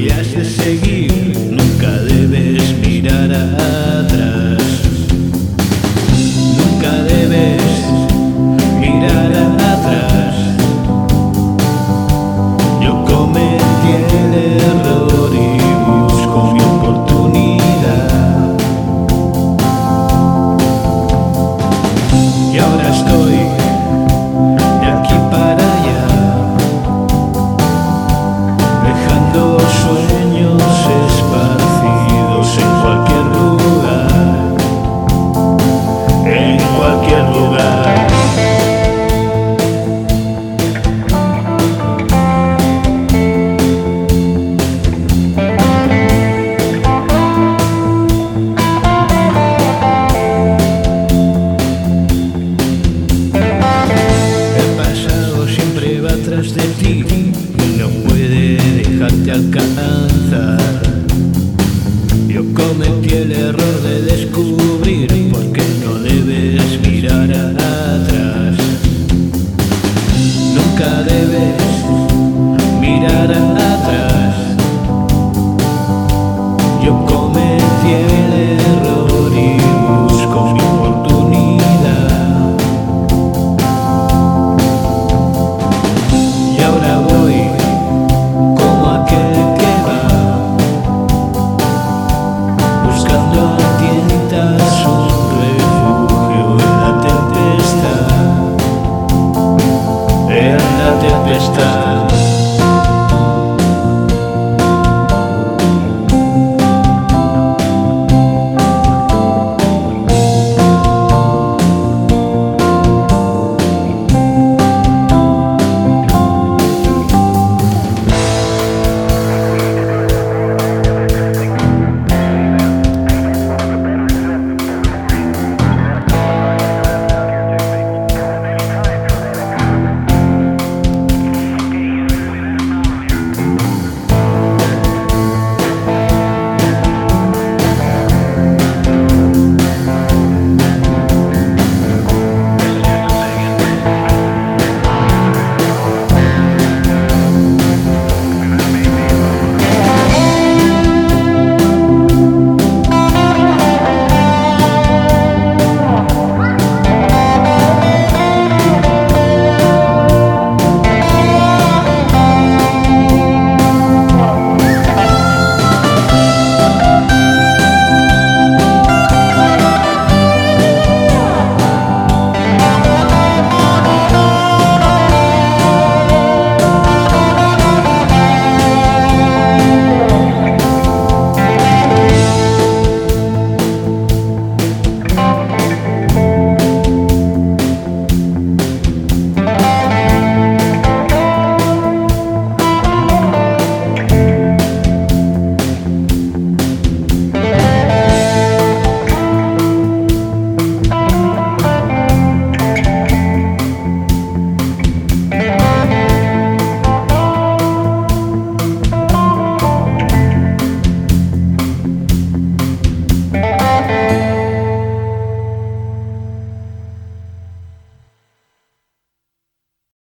has de seguir, nunca debes mirar atrás. Nunca debes mirar atrás. Yo cometí el error y busco mi oportunidad. Y ahora estoy de aquí para allá, dejando sueños esparcidos en cualquier lugar, en cualquier lugar. El pasado siempre va tras de ti y no puede dejarte alcanzar. Yo cometí el error de